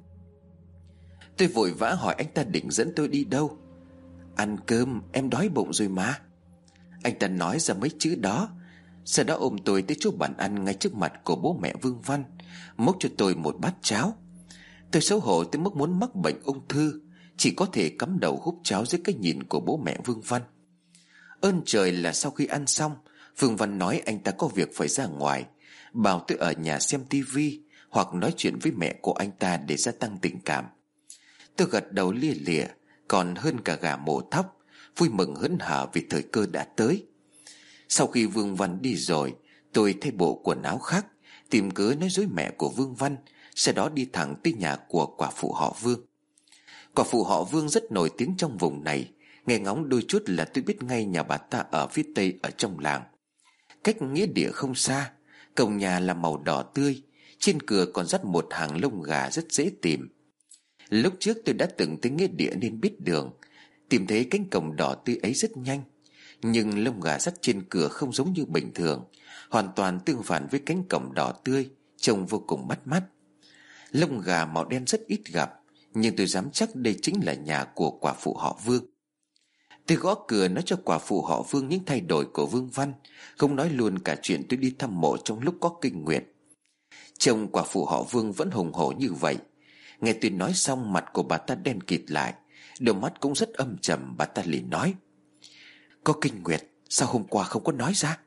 S2: Tôi vội vã hỏi anh ta định dẫn tôi đi đâu. "Ăn cơm, em đói bụng rồi mà." Anh ta nói ra mấy chữ đó, sau đó ôm tôi tới chỗ bàn ăn ngay trước mặt của bố mẹ Vương Văn, múc cho tôi một bát cháo. Tôi xấu hổ tới mức muốn mắc bệnh ung thư, chỉ có thể cắm đầu húp cháo dưới cái nhìn của bố mẹ Vương Văn. Ơn trời là sau khi ăn xong, Vương Văn nói anh ta có việc phải ra ngoài, bảo tôi ở nhà xem tivi hoặc nói chuyện với mẹ của anh ta để gia tăng tình cảm. Tôi gật đầu lia lịa, còn hơn cả gà mổ thóc, vui mừng hớn hở vì thời cơ đã tới. Sau khi Vương Văn đi rồi, tôi thay bộ quần áo khác, tìm cớ nói dối mẹ của Vương Văn, sau đó đi thẳng tới nhà của quả phụ họ Vương. Quả phụ họ Vương rất nổi tiếng trong vùng này, nghe ngóng đôi chút là tôi biết ngay nhà bà ta ở phía tây ở trong làng. Cách nghĩa địa không xa, cổng nhà là màu đỏ tươi, trên cửa còn dắt một hàng lông gà rất dễ tìm. Lúc trước tôi đã từng tới nghĩa địa nên biết đường, tìm thấy cánh cổng đỏ tươi ấy rất nhanh. Nhưng lông gà dắt trên cửa không giống như bình thường, hoàn toàn tương phản với cánh cổng đỏ tươi, trông vô cùng bắt mắt. Lông gà màu đen rất ít gặp, nhưng tôi dám chắc đây chính là nhà của quả phụ họ Vương. Tôi gõ cửa nói cho quả phụ họ Vương những thay đổi của Vương Văn, không nói luôn cả chuyện tôi đi thăm mộ trong lúc có kinh nguyệt. Chồng quả phụ họ Vương vẫn hùng hổ như vậy. Nghe tôi nói xong, mặt của bà ta đen kịt lại, đôi mắt cũng rất âm trầm. Bà ta liền nói: "Có kinh nguyệt, sao hôm qua không có nói ra?"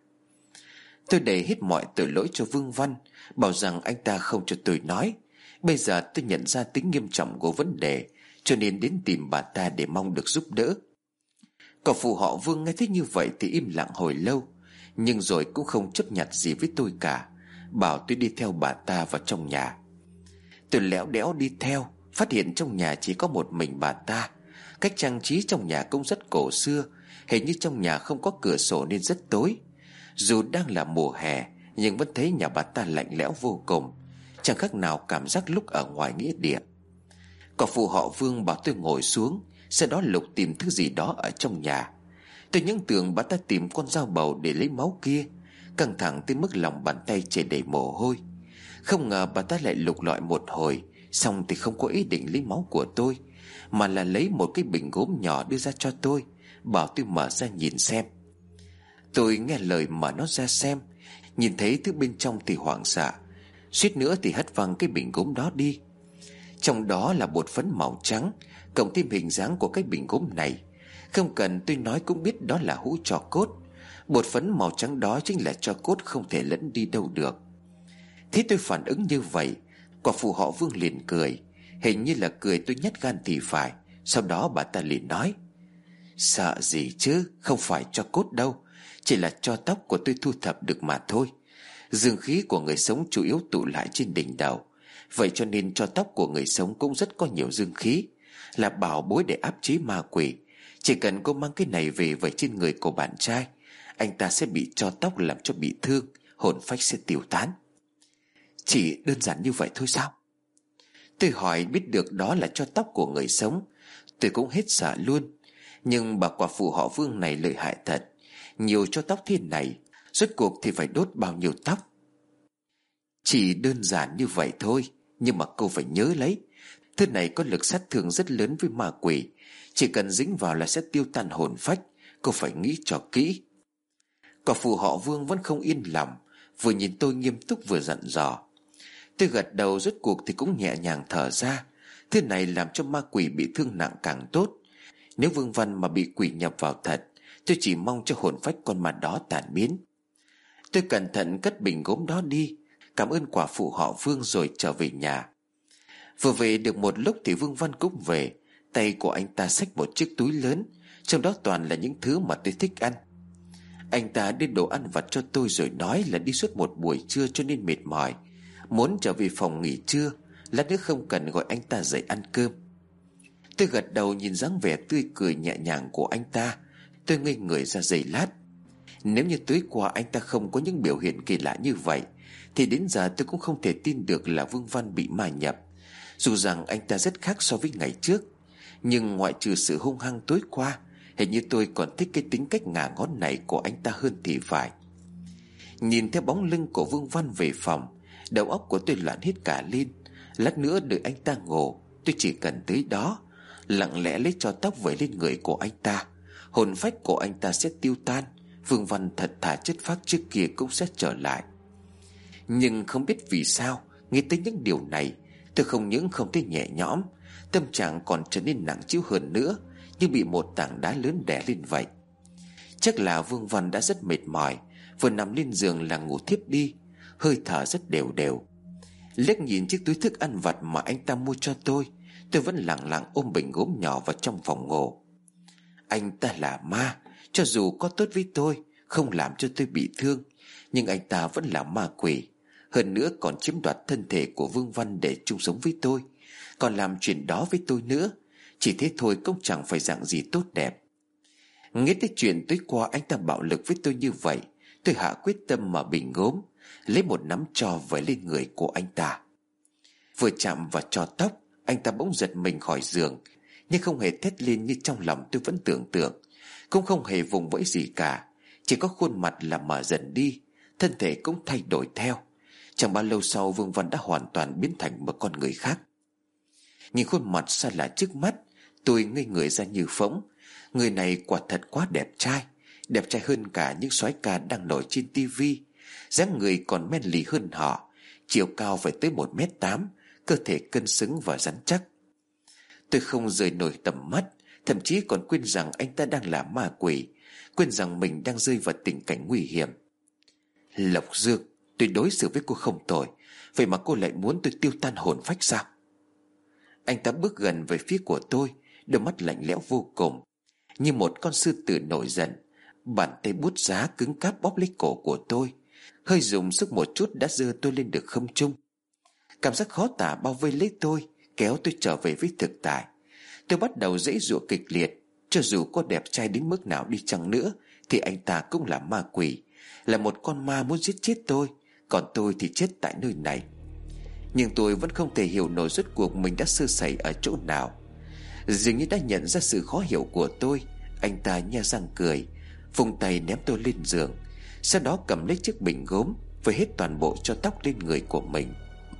S2: Tôi đẩy hết mọi tội lỗi cho Vương Văn, bảo rằng anh ta không cho tôi nói. Bây giờ tôi nhận ra tính nghiêm trọng của vấn đề, cho nên đến tìm bà ta để mong được giúp đỡ. Cậu phụ họ Vương nghe thấy như vậy thì im lặng hồi lâu, nhưng rồi cũng không chấp nhặt gì với tôi cả, bảo tôi đi theo bà ta vào trong nhà. Tôi léo đéo đi theo, phát hiện trong nhà chỉ có một mình bà ta. Cách trang trí trong nhà cũng rất cổ xưa, hình như trong nhà không có cửa sổ nên rất tối. Dù đang là mùa hè, nhưng vẫn thấy nhà bà ta lạnh lẽo vô cùng, chẳng khác nào cảm giác lúc ở ngoài nghĩa địa. Cậu phụ họ Vương bảo tôi ngồi xuống, sau đó lục tìm thứ gì đó ở trong nhà. Tôi những tưởng bà ta tìm con dao bầu để lấy máu kia, căng thẳng tới mức lòng bàn tay chảy đầy mồ hôi. Không ngờ bà ta lại lục lọi một hồi, xong thì không có ý định lấy máu của tôi, mà là lấy một cái bình gốm nhỏ đưa ra cho tôi, bảo tôi mở ra nhìn xem. Tôi nghe lời mở nó ra xem, nhìn thấy thứ bên trong thì hoảng sợ, suýt nữa thì hất văng cái bình gốm đó đi. Trong đó là bột phấn màu trắng, cộng thêm hình dáng của cái bình gốm này. Không cần tôi nói cũng biết đó là hũ tro cốt. Bột phấn màu trắng đó chính là tro cốt, không thể lẫn đi đâu được. Thế tôi phản ứng như vậy, quả phụ họ Vương liền cười, hình như là cười tôi nhát gan thì phải. Sau đó bà ta liền nói: "Sợ gì chứ, không phải tro cốt đâu, chỉ là tro tóc của tôi thu thập được mà thôi. Dương khí của người sống chủ yếu tụ lại trên đỉnh đầu, vậy cho nên tro tóc của người sống cũng rất có nhiều dương khí, là bảo bối để áp chế ma quỷ. Chỉ cần cô mang cái này về vẩy trên người của bạn trai, anh ta sẽ bị tro tóc làm cho bị thương, hồn phách sẽ tiêu tán." Chỉ đơn giản như vậy thôi sao? Tôi hỏi, biết được đó là tro tóc của người sống, tôi cũng hết sợ luôn. Nhưng bà quả phụ họ Vương này lợi hại thật, nhiều tro tóc thế này, rốt cuộc thì phải đốt bao nhiêu tóc? Chỉ đơn giản như vậy thôi, nhưng mà cô phải nhớ lấy, thứ này có lực sát thương rất lớn với ma quỷ, chỉ cần dính vào là sẽ tiêu tan hồn phách, cô phải nghĩ cho kỹ. Quả phụ họ Vương vẫn không yên lòng, vừa nhìn tôi nghiêm túc vừa dặn dò. Tôi gật đầu, rốt cuộc thì cũng nhẹ nhàng thở ra. Thứ này làm cho ma quỷ bị thương nặng càng tốt. Nếu Vương Văn mà bị quỷ nhập vào thật, tôi chỉ mong cho hồn phách con ma đó tàn biến. Tôi cẩn thận cất bình gốm đó đi, cảm ơn quả phụ họ Vương rồi trở về nhà. Vừa về được một lúc thì Vương Văn cũng về. Tay của anh ta xách một chiếc túi lớn, trong đó toàn là những thứ mà tôi thích ăn. Anh ta đưa đồ ăn vặt cho tôi rồi nói là đi suốt một buổi trưa cho nên mệt mỏi, muốn trở về phòng nghỉ trưa, lát nữa không cần gọi anh ta dậy ăn cơm. Tôi gật đầu nhìn dáng vẻ tươi cười nhẹ nhàng của anh ta, tôi ngây người ra giây lát. Nếu như tối qua anh ta không có những biểu hiện kỳ lạ như vậy, thì đến giờ tôi cũng không thể tin được là Vương Văn bị ma nhập. Dù rằng anh ta rất khác so với ngày trước, nhưng ngoại trừ sự hung hăng tối qua, hình như tôi còn thích cái tính cách ngả ngón này của anh ta hơn thì phải. Nhìn theo bóng lưng của Vương Văn về phòng, đầu óc của tôi loạn hết cả lên. Lát nữa đợi anh ta ngủ, tôi chỉ cần tới đó, lặng lẽ lấy cho tóc vẩy lên người của anh ta, hồn phách của anh ta sẽ tiêu tan, Vương Văn thật thà chất phác trước kia cũng sẽ trở lại. Nhưng không biết vì sao, nghĩ tới những điều này, tôi không những không thấy nhẹ nhõm, tâm trạng còn trở nên nặng trĩu hơn nữa, như bị một tảng đá lớn đè lên vậy. Chắc là Vương Văn đã rất mệt mỏi, vừa nằm lên giường là ngủ thiếp đi, hơi thở rất đều đều. Liếc nhìn chiếc túi thức ăn vặt mà anh ta mua cho tôi, tôi vẫn lặng lặng ôm bình gốm nhỏ vào trong phòng ngủ. Anh ta là ma, cho dù có tốt với tôi, không làm cho tôi bị thương, nhưng anh ta vẫn là ma quỷ. Hơn nữa còn chiếm đoạt thân thể của Vương Văn để chung sống với tôi, còn làm chuyện đó với tôi nữa. Chỉ thế thôi cũng chẳng phải dạng gì tốt đẹp. Nghĩ tới chuyện tối qua anh ta bạo lực với tôi như vậy, tôi hạ quyết tâm mở bình gốm, lấy một nắm tro vẩy lên người của anh ta. Vừa chạm vào tro tóc, anh ta bỗng giật mình khỏi giường, nhưng không hề thét lên như trong lòng tôi vẫn tưởng tượng, cũng không hề vùng vẫy gì cả. Chỉ có khuôn mặt là mở dần đi, thân thể cũng thay đổi theo. Chẳng bao lâu sau, Vương Văn đã hoàn toàn biến thành một con người khác. Nhìn khuôn mặt xa lạ trước mắt, tôi ngây người ra như phỗng. Người này quả thật quá đẹp trai, đẹp trai hơn cả những soái ca đang nổi trên tivi. Dáng người còn men lì hơn họ, chiều cao phải tới một mét tám, cơ thể cân xứng và rắn chắc. Tôi không rời nổi tầm mắt, thậm chí còn quên rằng anh ta đang là ma quỷ, quên rằng mình đang rơi vào tình cảnh nguy hiểm. Lộc Dương, tôi đối xử với cô không tồi, vậy mà cô lại muốn tôi tiêu tan hồn phách sao? Anh ta bước gần về phía của tôi, đôi mắt lạnh lẽo vô cùng, như một con sư tử nổi giận. Bàn tay bút giá cứng cáp bóp lấy cổ của tôi, hơi dùng sức một chút đã giơ tôi lên được không trung. Cảm giác khó tả bao vây lấy tôi, kéo tôi trở về với thực tại. Tôi bắt đầu giãy giụa kịch liệt. Cho dù có đẹp trai đến mức nào đi chăng nữa thì anh ta cũng là ma quỷ, là một con ma muốn giết chết tôi, còn tôi thì chết tại nơi này. Nhưng tôi vẫn không thể hiểu nổi rốt cuộc mình đã sơ sẩy ở chỗ nào. Dường như đã nhận ra sự khó hiểu của tôi, anh ta nhe răng cười, vùng tay ném tôi lên giường, sau đó cầm lấy chiếc bình gốm, vơi hết toàn bộ cho tóc lên người của mình.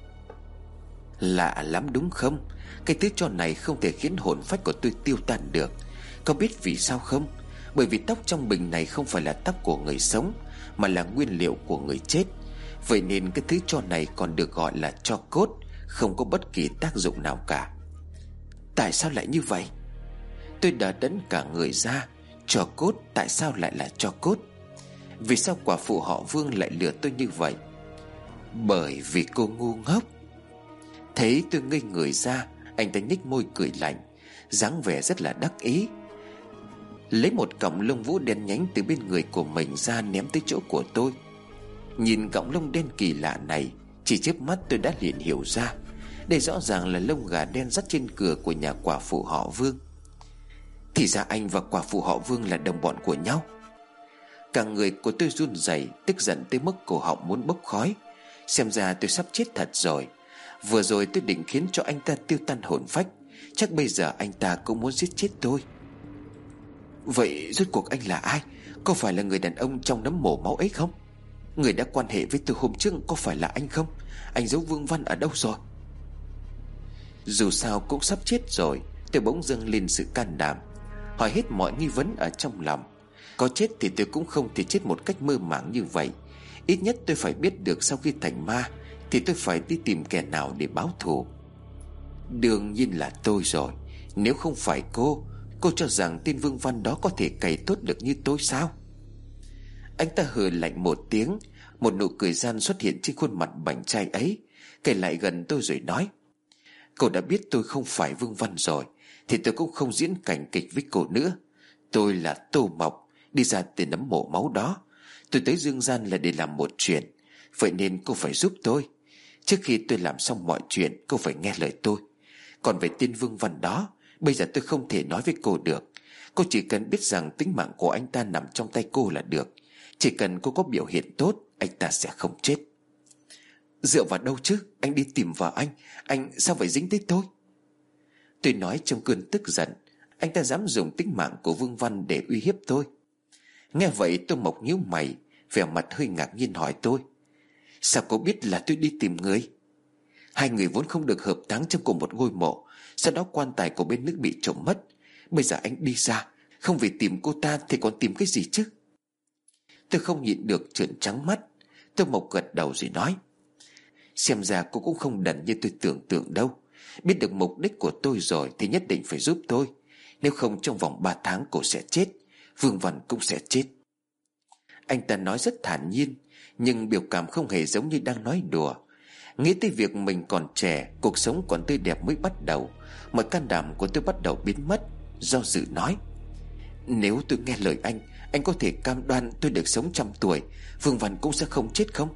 S2: Lạ lắm đúng không? Cái thứ trò này không thể khiến hồn phách của tôi tiêu tan được. Có biết vì sao không? Bởi vì tóc trong bình này không phải là tóc của người sống, mà là nguyên liệu của người chết. Vậy nên cái thứ tro này còn được gọi là tro cốt, không có bất kỳ tác dụng nào cả. Tại sao lại như vậy? Tôi đã đẫn cả người ra. Tro cốt, tại sao lại là tro cốt? Vì sao quả phụ họ Vương lại lừa tôi như vậy? Bởi vì cô ngu ngốc. Thấy tôi ngây người ra, anh ta nhếch môi cười lạnh, dáng vẻ rất là đắc ý, lấy một cọng lông vũ đen nhánh từ bên người của mình ra ném tới chỗ của tôi. Nhìn cọng lông đen kỳ lạ này, chỉ chớp mắt tôi đã liền hiểu ra, đây rõ ràng là lông gà đen dắt trên cửa của nhà quả phụ họ Vương. Thì ra anh và quả phụ họ Vương là đồng bọn của nhau. Cả người của tôi run rẩy, tức giận tới mức cổ họng muốn bốc khói. Xem ra tôi sắp chết thật rồi. Vừa rồi tôi định khiến cho anh ta tiêu tan hồn phách, chắc bây giờ anh ta cũng muốn giết chết tôi. Vậy rốt cuộc anh là ai? Có phải là người đàn ông trong nấm mồ máu ấy không? Người đã quan hệ với tôi hôm trước có phải là anh không? Anh giấu Vương Văn ở đâu rồi? Dù sao cũng sắp chết rồi, tôi bỗng dâng lên sự can đảm, hỏi hết mọi nghi vấn ở trong lòng. Có chết thì tôi cũng không thể chết một cách mơ màng như vậy. Ít nhất tôi phải biết được sau khi thành ma thì tôi phải đi tìm kẻ nào để báo thù. Đương nhiên là tôi rồi. Nếu không phải cô, cô cho rằng tên Vương Văn đó có thể cày tốt được như tôi sao? Anh ta hừ lạnh một tiếng, một nụ cười gian xuất hiện trên khuôn mặt bảnh trai ấy, kể lại gần tôi rồi nói: Cô đã biết tôi không phải Vương Văn rồi thì tôi cũng không diễn cảnh kịch với cô nữa. Tôi là Tô Mộc, đi ra từ nấm mộ máu đó. Tôi tới dương gian là để làm một chuyện, vậy nên cô phải giúp tôi. Trước khi tôi làm xong mọi chuyện, cô phải nghe lời tôi. Còn về tên Vương Văn đó, bây giờ tôi không thể nói với cô được. Cô chỉ cần biết rằng tính mạng của anh ta nằm trong tay cô là được. Chỉ cần cô có biểu hiện tốt, anh ta sẽ không chết. Dựa vào đâu chứ? Anh đi tìm vợ anh, anh sao phải dính tới tôi? Tôi nói trong cơn tức giận. Anh ta dám dùng tính mạng của Vương Văn để uy hiếp tôi. Nghe vậy Tô Mộc nhíu mày, vẻ mặt hơi ngạc nhiên hỏi tôi: Sao cô biết là tôi đi tìm người? Hai người vốn không được hợp táng trong cùng một ngôi mộ, sau đó quan tài của bên nước bị trộm mất. Bây giờ anh đi ra, không vì tìm cô ta thì còn tìm cái gì chứ? Tôi không nhịn được trợn trắng mắt. Tô Mộc gật đầu rồi nói: Xem ra cô cũng không đần như tôi tưởng tượng đâu. Biết được mục đích của tôi rồi thì nhất định phải giúp tôi. Nếu không trong vòng ba tháng cô sẽ chết, Vương Văn cũng sẽ chết. Anh ta nói rất thản nhiên, nhưng biểu cảm không hề giống như đang nói đùa. Nghĩ tới việc mình còn trẻ, cuộc sống còn tươi đẹp mới bắt đầu, mọi can đảm của tôi bắt đầu biến mất. Do dự nói: Nếu tôi nghe lời anh, anh có thể cam đoan tôi được sống trăm tuổi, Vương Văn cũng sẽ không chết không?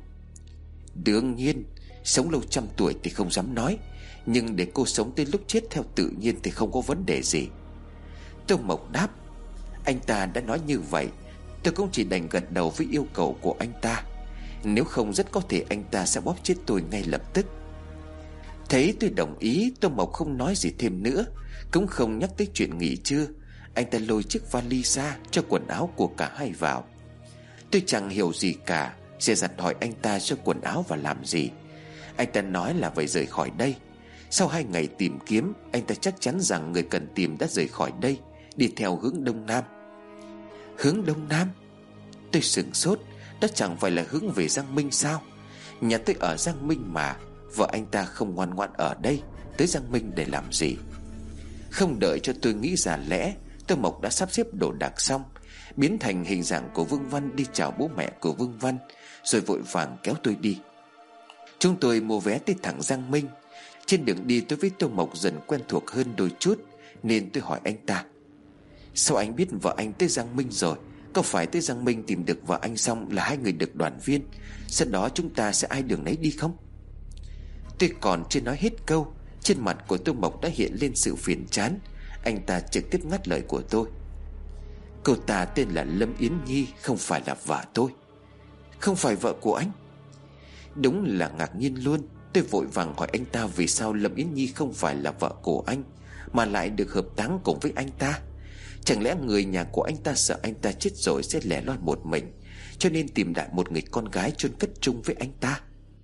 S2: Đương nhiên, sống lâu trăm tuổi thì không dám nói, nhưng để cô sống tới lúc chết theo tự nhiên thì không có vấn đề gì. Tô Mộc đáp. Anh ta đã nói như vậy, tôi cũng chỉ đành gật đầu với yêu cầu của anh ta. Nếu không rất có thể anh ta sẽ bóp chết tôi ngay lập tức. Thấy tôi đồng ý, Tô Mộc không nói gì thêm nữa, cũng không nhắc tới chuyện nghỉ trưa. Anh ta lôi chiếc vali ra cho quần áo của cả hai vào. Tôi chẳng hiểu gì cả, dè dặt hỏi anh ta cho quần áo và làm gì. Anh ta nói là phải rời khỏi đây. Sau hai ngày tìm kiếm, anh ta chắc chắn rằng người cần tìm đã rời khỏi đây, đi theo hướng đông nam. Hướng đông nam? Tôi sửng sốt. Đó chẳng phải là hướng về Giang Minh sao? Nhà tôi ở Giang Minh mà. Vợ anh ta không ngoan ngoãn ở đây, tới Giang Minh để làm gì? Không đợi cho tôi nghĩ ra lẽ, Tô Mộc đã sắp xếp đồ đạc xong, biến thành hình dạng của Vương Văn đi chào bố mẹ của Vương Văn, rồi vội vàng kéo tôi đi. Chúng tôi mua vé tới thẳng Giang Minh. Trên đường đi tôi với Tô Mộc dần quen thuộc hơn đôi chút, nên tôi hỏi anh ta: sao anh biết vợ anh tới Giang Minh rồi? Có phải tới Giang Minh tìm được vợ anh xong là hai người được đoàn viên, sau đó chúng ta sẽ ai đường nấy đi không? Tôi còn chưa nói hết câu, trên mặt của Tô Mộc đã hiện lên sự phiền chán. Anh ta trực tiếp ngắt lời của tôi: cô ta tên là Lâm Yến Nhi, không phải là vợ tôi. Không phải vợ của anh? Đúng là ngạc nhiên luôn. Tôi vội vàng hỏi anh ta vì sao Lâm Yến Nhi không phải là vợ của anh, mà lại được hợp táng cùng với anh ta. Chẳng lẽ người nhà của anh ta sợ anh ta chết rồi sẽ lẻ loi một mình, cho nên tìm lại một người con gái chôn cất chung với anh ta?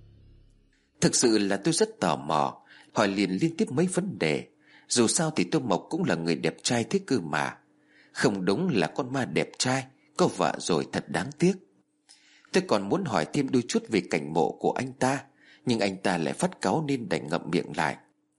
S2: Thực sự là tôi rất tò mò, hỏi liền liên tiếp mấy vấn đề. Dù sao thì Tô Mộc cũng là người đẹp trai thế cơ mà. Không đúng là con ma đẹp trai, có vợ rồi thật đáng tiếc. Tôi còn muốn hỏi thêm đôi chút về cảnh mộ của anh ta, nhưng anh ta lại phát cáu nên đành ngậm miệng lại.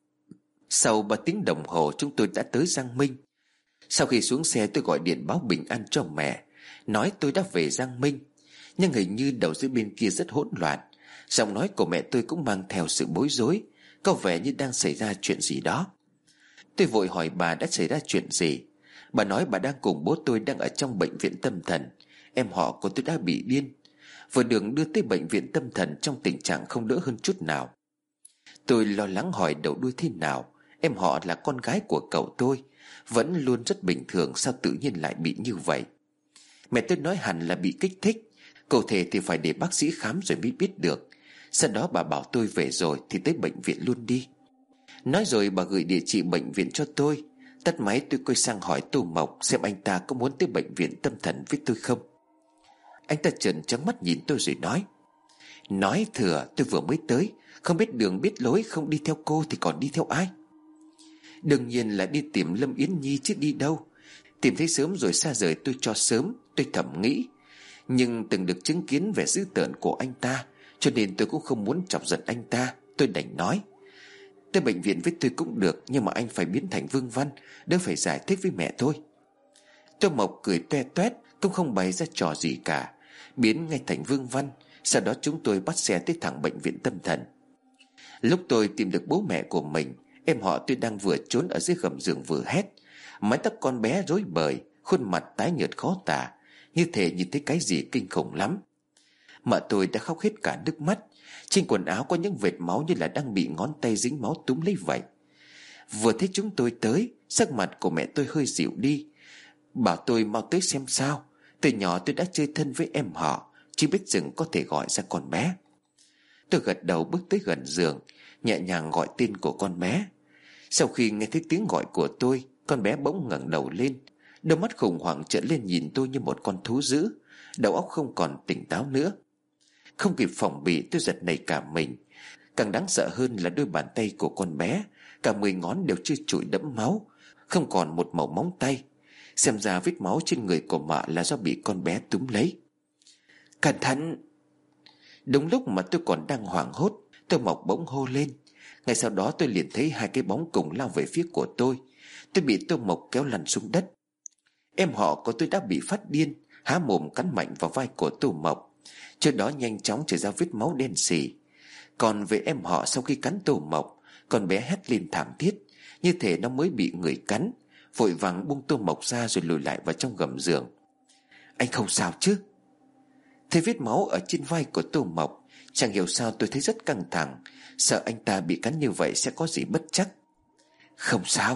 S2: Sau ba tiếng đồng hồ chúng tôi đã tới Giang Minh. Sau khi xuống xe tôi gọi điện báo bình an cho mẹ, nói tôi đã về Giang Minh. Nhưng hình như đầu dây bên kia rất hỗn loạn, giọng nói của mẹ tôi cũng mang theo sự bối rối, có vẻ như đang xảy ra chuyện gì đó. Tôi vội hỏi bà đã xảy ra chuyện gì. Bà nói bà đang cùng bố tôi đang ở trong bệnh viện tâm thần. Em họ của tôi đã bị điên, vừa đường đưa tới bệnh viện tâm thần trong tình trạng không đỡ hơn chút nào. Tôi lo lắng hỏi đầu đuôi thế nào. Em họ là con gái của cậu tôi, vẫn luôn rất bình thường, sao tự nhiên lại bị như vậy? Mẹ tôi nói hẳn là bị kích thích, cụ thể thì phải để bác sĩ khám rồi mới biết được. Sau đó bà bảo tôi về rồi thì tới bệnh viện luôn đi. Nói rồi bà gửi địa chỉ bệnh viện cho tôi. Tắt máy tôi quay sang hỏi Tô Mộc xem anh ta có muốn tới bệnh viện tâm thần với tôi không. Anh ta trợn trắng mắt nhìn tôi rồi nói: nói thừa, tôi vừa mới tới, không biết đường biết lối, không đi theo cô thì còn đi theo ai? Đương nhiên là đi tìm Lâm Yến Nhi chứ đi đâu. Tìm thấy sớm rồi xa rời tôi cho sớm, tôi thầm nghĩ. Nhưng từng được chứng kiến vẻ dữ tợn của anh ta, cho nên tôi cũng không muốn chọc giận anh ta. Tôi đành nói: tới bệnh viện với tôi cũng được, nhưng mà anh phải biến thành Vương Văn, đỡ phải giải thích với mẹ tôi. Tô Mộc cười toe toét, cũng không bày ra trò gì cả, biến ngay thành Vương Văn. Sau đó chúng tôi bắt xe tới thẳng bệnh viện tâm thần. Lúc tôi tìm được bố mẹ của mình, em họ tôi đang vừa trốn ở dưới gầm giường vừa hét, mái tóc con bé rối bời, khuôn mặt tái nhợt khó tả, như thể nhìn thấy cái gì kinh khủng lắm. Mợ tôi đã khóc hết cả nước mắt, trên quần áo có những vệt máu như là đang bị ngón tay dính máu túm lấy vậy. Vừa thấy chúng tôi tới, sắc mặt của mẹ tôi hơi dịu đi, bảo tôi mau tới xem sao. Từ nhỏ tôi đã chơi thân với em họ, chỉ biết chừng có thể gọi ra con bé. Tôi gật đầu bước tới gần giường, nhẹ nhàng gọi tên của con bé. Sau khi nghe thấy tiếng gọi của tôi, con bé bỗng ngẩng đầu lên, đôi mắt khủng hoảng trợn lên nhìn tôi như một con thú dữ, đầu óc không còn tỉnh táo nữa. Không kịp phòng bị, tôi giật nảy cả mình. Càng đáng sợ hơn là đôi bàn tay của con bé, cả mười ngón đều chưa trụi đẫm máu, không còn một màu móng tay. Xem ra vết máu trên người của mợ là do bị con bé túm lấy. Cẩn thận! Đúng lúc mà tôi còn đang hoảng hốt, Tô Mộc bỗng hô lên. Ngay sau đó tôi liền thấy hai cái bóng cùng lao về phía của tôi. Tôi bị Tô Mộc kéo lăn xuống đất. Em họ của tôi đã bị phát điên, há mồm cắn mạnh vào vai của Tô Mộc. Trước đó nhanh chóng chảy ra vết máu đen sì. Còn về em họ, sau khi cắn Tô Mộc, con bé hét lên thảm thiết, như thể nó mới bị người cắn, vội vàng buông Tô Mộc ra rồi lùi lại vào trong gầm giường. Anh không sao chứ? Thấy vết máu ở trên vai của Tô Mộc, chẳng hiểu sao tôi thấy rất căng thẳng, sợ anh ta bị cắn như vậy sẽ có gì bất trắc. Không sao.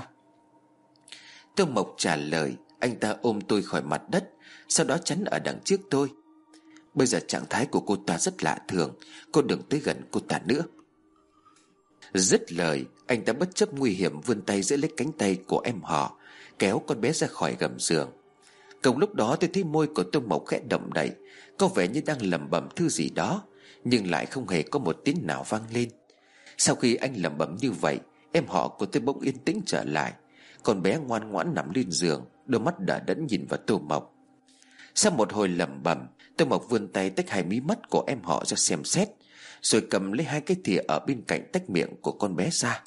S2: Tô Mộc trả lời. Anh ta ôm tôi khỏi mặt đất, sau đó chắn ở đằng trước tôi. Bây giờ trạng thái của cô ta rất lạ thường, cô đừng tới gần cô ta nữa. Dứt lời, anh ta bất chấp nguy hiểm vươn tay giữ lấy cánh tay của em họ, kéo con bé ra khỏi gầm giường. Cùng lúc đó tôi thấy môi của Tô Mộc khẽ động đậy, có vẻ như đang lẩm bẩm thứ gì đó, nhưng lại không hề có một tiếng nào vang lên. Sau khi anh lẩm bẩm như vậy, em họ của tôi bỗng yên tĩnh trở lại. Con bé ngoan ngoãn nằm lên giường, đôi mắt đờ đẫn nhìn vào Tô Mộc. Sau một hồi lẩm bẩm, Tô Mộc vươn tay tách hai mí mắt của em họ ra xem xét, rồi cầm lấy hai cái thìa ở bên cạnh tách miệng của con bé ra.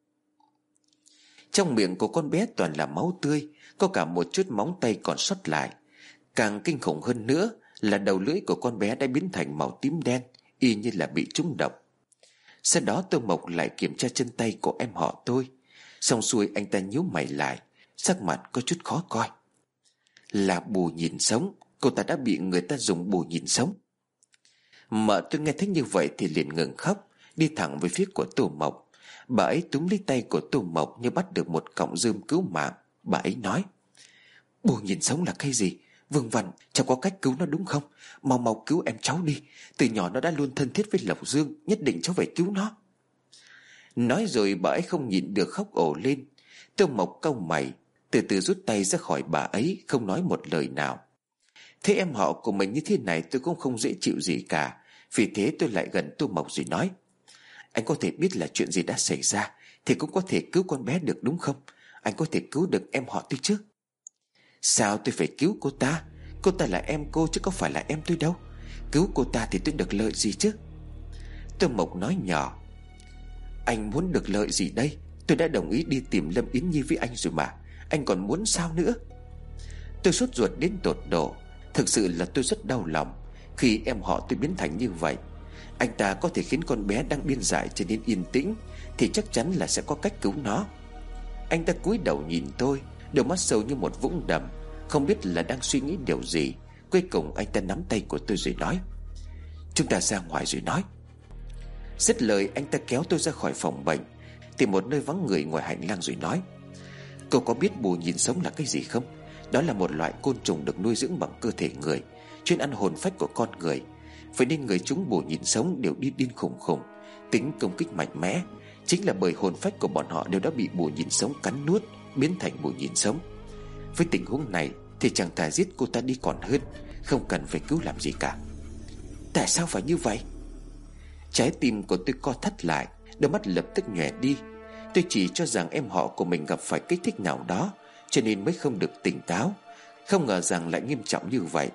S2: Trong miệng của con bé toàn là máu tươi, có cả một chút móng tay còn sót lại. Càng kinh khủng hơn nữa là đầu lưỡi của con bé đã biến thành màu tím đen, y như là bị trúng độc. Sau đó Tô Mộc lại kiểm tra chân tay của em họ tôi. Xong xuôi anh ta nhíu mày lại, sắc mặt có chút khó coi. Là bù nhìn sống, cô ta đã bị người ta dùng bù nhìn sống. Mợ tôi nghe thấy như vậy thì liền ngừng khóc, đi thẳng về phía của Tô Mộc. Bà ấy túm lấy tay của Tô Mộc như bắt được một cọng rơm cứu mạng. Bà ấy nói: Bù nhìn sống là cái gì? Vương Văn, cháu có cách cứu nó đúng không? Mau mau cứu em cháu đi. Từ nhỏ nó đã luôn thân thiết với Lộc Dương, nhất định cháu phải cứu nó. Nói rồi bà ấy không nhịn được khóc ồ lên. Tô Mộc cau mày, từ từ rút tay ra khỏi bà ấy, không nói một lời nào. Thế em họ của mình như thế này tôi cũng không dễ chịu gì cả. Vì thế tôi lại gần Tô Mộc rồi nói: Anh có thể biết là chuyện gì đã xảy ra thì cũng có thể cứu con bé được đúng không? Anh có thể cứu được em họ tôi chứ? Sao tôi phải cứu cô ta? Cô ta là em cô chứ có phải là em tôi đâu. Cứu cô ta thì tôi được lợi gì chứ? Tô Mộc nói nhỏ: Anh muốn được lợi gì đây? Tôi đã đồng ý đi tìm Lâm Yến Nhi với anh rồi mà. Anh còn muốn sao nữa? Tôi sốt ruột đến tột độ. Thực sự là tôi rất đau lòng khi em họ tôi biến thành như vậy. Anh ta có thể khiến con bé đang điên dại trở nên yên tĩnh thì chắc chắn là sẽ có cách cứu nó. Anh ta cúi đầu nhìn tôi, đôi mắt sâu như một vũng đầm, không biết là đang suy nghĩ điều gì. Cuối cùng anh ta nắm tay của tôi rồi nói: Chúng ta ra ngoài rồi nói. Dứt lời anh ta kéo tôi ra khỏi phòng bệnh, tìm một nơi vắng người ngoài hành lang rồi nói: Cậu có biết bù nhìn sống là cái gì không? Đó là một loại côn trùng được nuôi dưỡng bằng cơ thể người, chuyên ăn hồn phách của con người. Vậy nên người chúng bù nhìn sống đều đi điên khủng khủng, tính công kích mạnh mẽ. Chính là bởi hồn phách của bọn họ đều đã bị bù nhìn sống cắn nuốt, biến thành bù nhìn sống. Với tình huống này thì chẳng thà giết cô ta đi còn hơn, không cần phải cứu làm gì cả. Tại sao phải như vậy? Trái tim của tôi co thắt lại, đôi mắt lập tức nhòe đi. Tôi chỉ cho rằng em họ của mình gặp phải kích thích nào đó, cho nên mới không được tỉnh táo. Không ngờ rằng lại nghiêm trọng như vậy.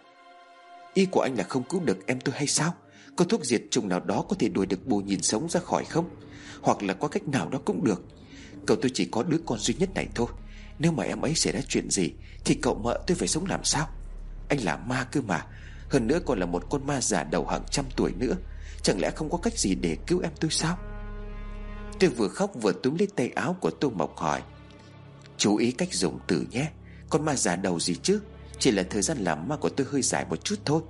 S2: Ý của anh là không cứu được em tôi hay sao? Có thuốc diệt trùng nào đó có thể đuổi được bù nhìn sống ra khỏi không? Hoặc là có cách nào đó cũng được. Cậu tôi chỉ có đứa con duy nhất này thôi. Nếu mà em ấy xảy ra chuyện gì thì cậu mợ tôi phải sống làm sao? Anh là ma cơ mà. Hơn nữa còn là một con ma già đầu hàng trăm tuổi nữa. Chẳng lẽ không có cách gì để cứu em tôi sao? Tôi vừa khóc vừa túm lấy tay áo của Tô Mộc hỏi: Chú ý cách dùng từ nhé. Con ma già đầu gì chứ? Chỉ là thời gian làm ma của tôi hơi dài một chút thôi.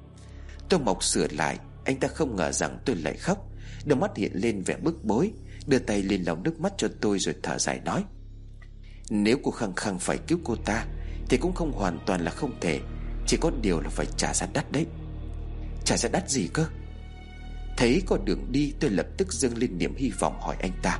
S2: Tô Mộc sửa lại. Anh ta không ngờ rằng tôi lại khóc, đôi mắt hiện lên vẻ bức bối, đưa tay lên lau nước mắt cho tôi rồi thở dài nói: Nếu cô khăng khăng phải cứu cô ta thì cũng không hoàn toàn là không thể. Chỉ có điều là phải trả giá đắt đấy. Trả giá đắt gì cơ? Thấy có đường đi, tôi lập tức dâng lên niềm hy vọng hỏi anh ta: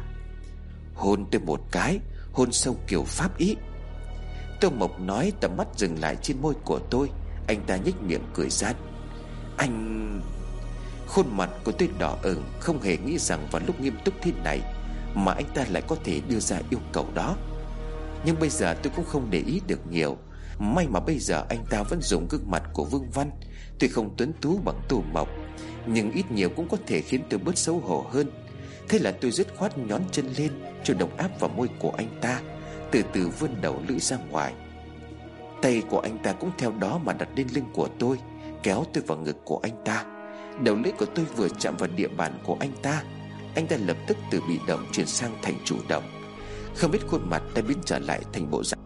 S2: Hôn tôi một cái, hôn sâu kiểu pháp ý. Tô Mộc nói, tầm mắt dừng lại trên môi của tôi. Anh ta nhếch miệng cười gian: Anh... Khuôn mặt của tôi đỏ ửng, không hề nghĩ rằng vào lúc nghiêm túc thế này mà anh ta lại có thể đưa ra yêu cầu đó. Nhưng bây giờ tôi cũng không để ý được nhiều. May mà bây giờ anh ta vẫn dùng gương mặt của Vương Văn. Tuy không tuấn tú bằng Tô Mộc, nhưng ít nhiều cũng có thể khiến tôi bớt xấu hổ hơn. Thế là tôi dứt khoát nhón chân lên, chủ động áp vào môi của anh ta, từ từ vươn đầu lưỡi ra ngoài. Tay của anh ta cũng theo đó mà đặt lên lưng của tôi, kéo tôi vào ngực của anh ta. Đầu lưỡi của tôi vừa chạm vào địa bàn của anh ta, anh ta lập tức từ bị động chuyển sang thành chủ động. Không biết khuôn mặt đã biến trở lại thành bộ dạng.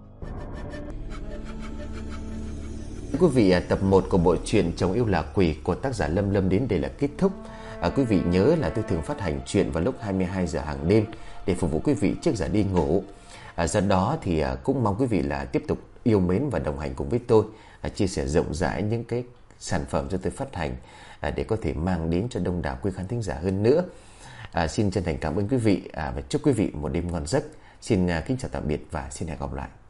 S1: Quý vị, tập một của bộ truyện Chồng Yêu Là Quỷ của tác giả Lâm Lâm đến đây là kết thúc. à, Quý vị nhớ là tôi thường phát hành truyện vào lúc hai mươi hai giờ hàng đêm để phục vụ quý vị trước giờ đi ngủ. à, Do đó thì à, cũng mong quý vị là tiếp tục yêu mến và đồng hành cùng với tôi, à, chia sẻ rộng rãi những cái sản phẩm cho tôi phát hành, à, để có thể mang đến cho đông đảo quý khán thính giả hơn nữa. À, xin chân thành cảm ơn quý vị à, và chúc quý vị một đêm ngon giấc. Xin à, kính chào tạm biệt và xin hẹn gặp lại.